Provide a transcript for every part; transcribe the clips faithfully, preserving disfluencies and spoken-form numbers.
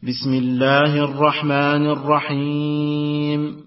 بسم الله الرحمن الرحيم.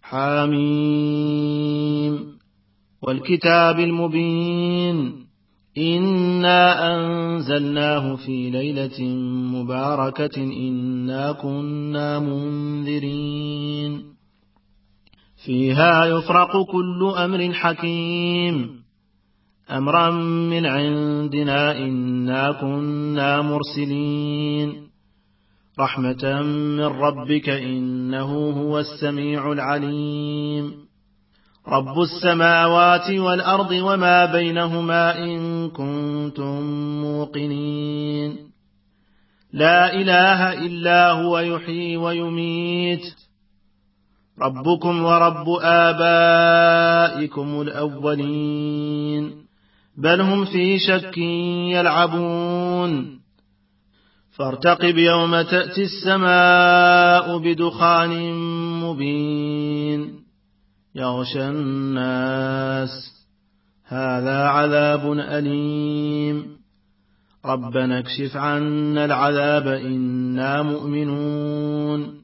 حاميم والكتاب المبين إنا أنزلناه في ليلة مباركة إنا كنا منذرين فيها يفرق كل أمر حكيم أمرا من عندنا إنا كنا مرسلين رحمة من ربك إنه هو السميع العليم رب السماوات والأرض وما بينهما إن كنتم موقنين لا إله إلا هو يحيي ويميت ربكم ورب آبائكم الأولين بل هم في شك يلعبون فارتقب يوم تأتي السماء بدخان مبين يغشى الناس هذا عذاب أليم ربنا اكشف عنا العذاب إنا مؤمنون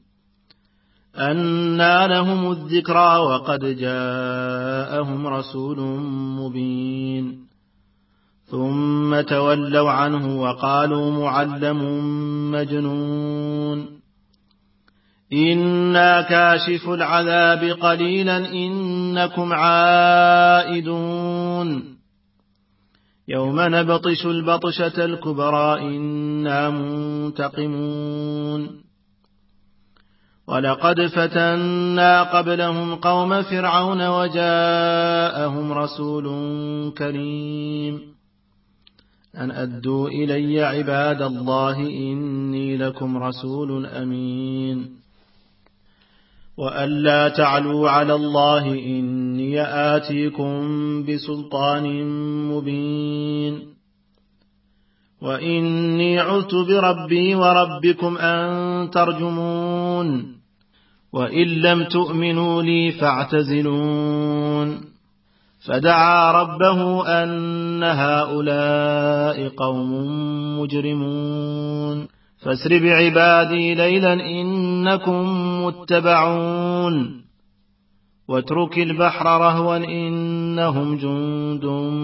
أنى لهم الذكرى وقد جاءهم رسول مبين ثم تولوا عنه وقالوا معلم مجنون إنا كاشف العذاب قليلا إنكم عائدون يوم نبطش البطشة الكبرى إنا منتقمون ولقد فتنا قبلهم قوم فرعون وجاءهم رسول كريم أن أدوا إلي عباد الله إني لكم رسول أمين وأن لا تعلوا على الله إني آتيكم بسلطان مبين وإني عذت بربي وربكم أن ترجمون وإن لم تؤمنوا لي فاعتزلون فدعا ربه أن هؤلاء قوم مجرمون فاسر بعبادي ليلا إنكم متبعون واترك البحر رهوا إنهم جند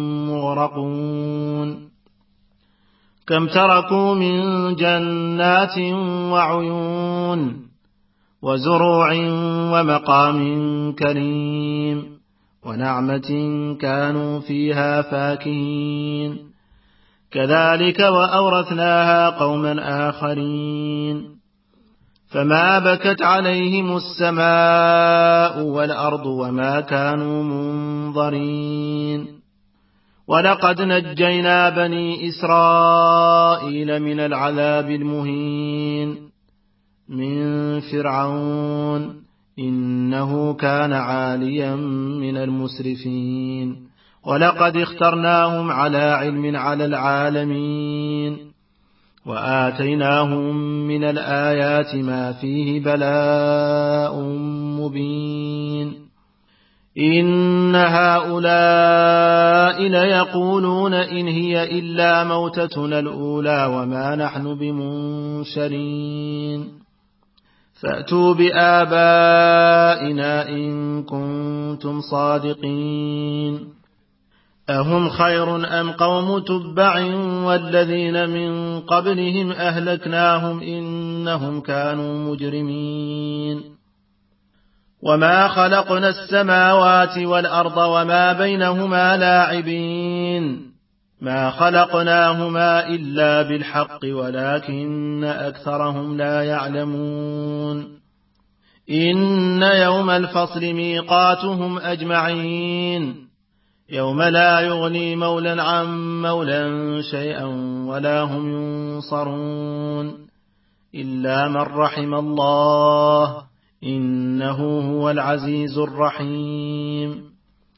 مغرقون كم تركوا من جنات وعيون وزروع ومقام كريم ونعمة كانوا فيها فاكهين كذلك وأورثناها قوما آخرين فما بكت عليهم السماء والأرض وما كانوا منظرين ولقد نجينا بني إسرائيل من العذاب المهين من فرعون إنه كان عاليا من المسرفين ولقد اخترناهم على علم على العالمين وآتيناهم من الآيات ما فيه بلاء مبين إن هؤلاء ليقولون إن هي إلا موتتنا الأولى وما نحن بمنشرين فأتوا بآبائنا إن كنتم صادقين أهم خير أم قوم تبع والذين من قبلهم أهلكناهم إنهم كانوا مجرمين وما خلقنا السماوات والأرض وما بينهما لاعبين ما خلقناهما إلا بالحق ولكن أكثرهم لا يعلمون إن يوم الفصل ميقاتهم أجمعين يوم لا يغني مولى عن مولى شيئا ولا هم ينصرون إلا من رحم الله إنه هو العزيز الرحيم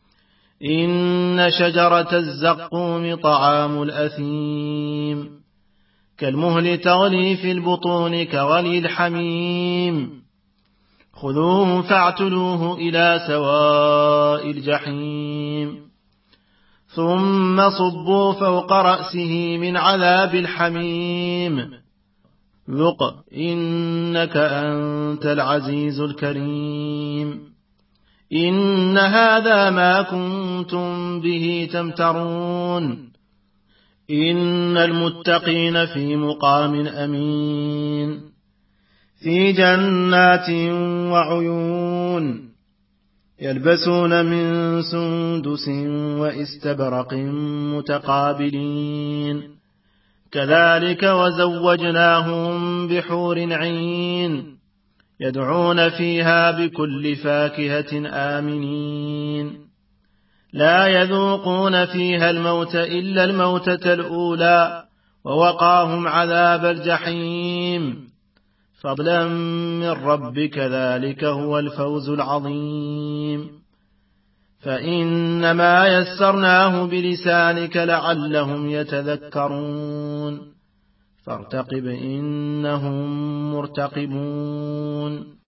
إن شجرة الزقوم طعام الأثيم كالمهل تغلي في البطون كغلي الحميم خذوه فاعتلوه إلى سواء الجحيم ثم صبوا فوق رأسه من عذاب الحميم ذق إنك أنت العزيز الكريم إن هذا ما كنتم به تمترون إن المتقين في مقام أمين في جنات وعيون يلبسون من سندس وإستبرق متقابلين كذلك وزوجناهم بحور عين يدعون فيها بكل فاكهة آمنين لا يذوقون فيها الموت إلا الموتة الأولى ووقاهم عذاب الجحيم فضلا من ربك ذلك هو الفوز العظيم فإنما يسرناه بلسانك لعلهم يتذكرون فارتقب إنهم مرتقبون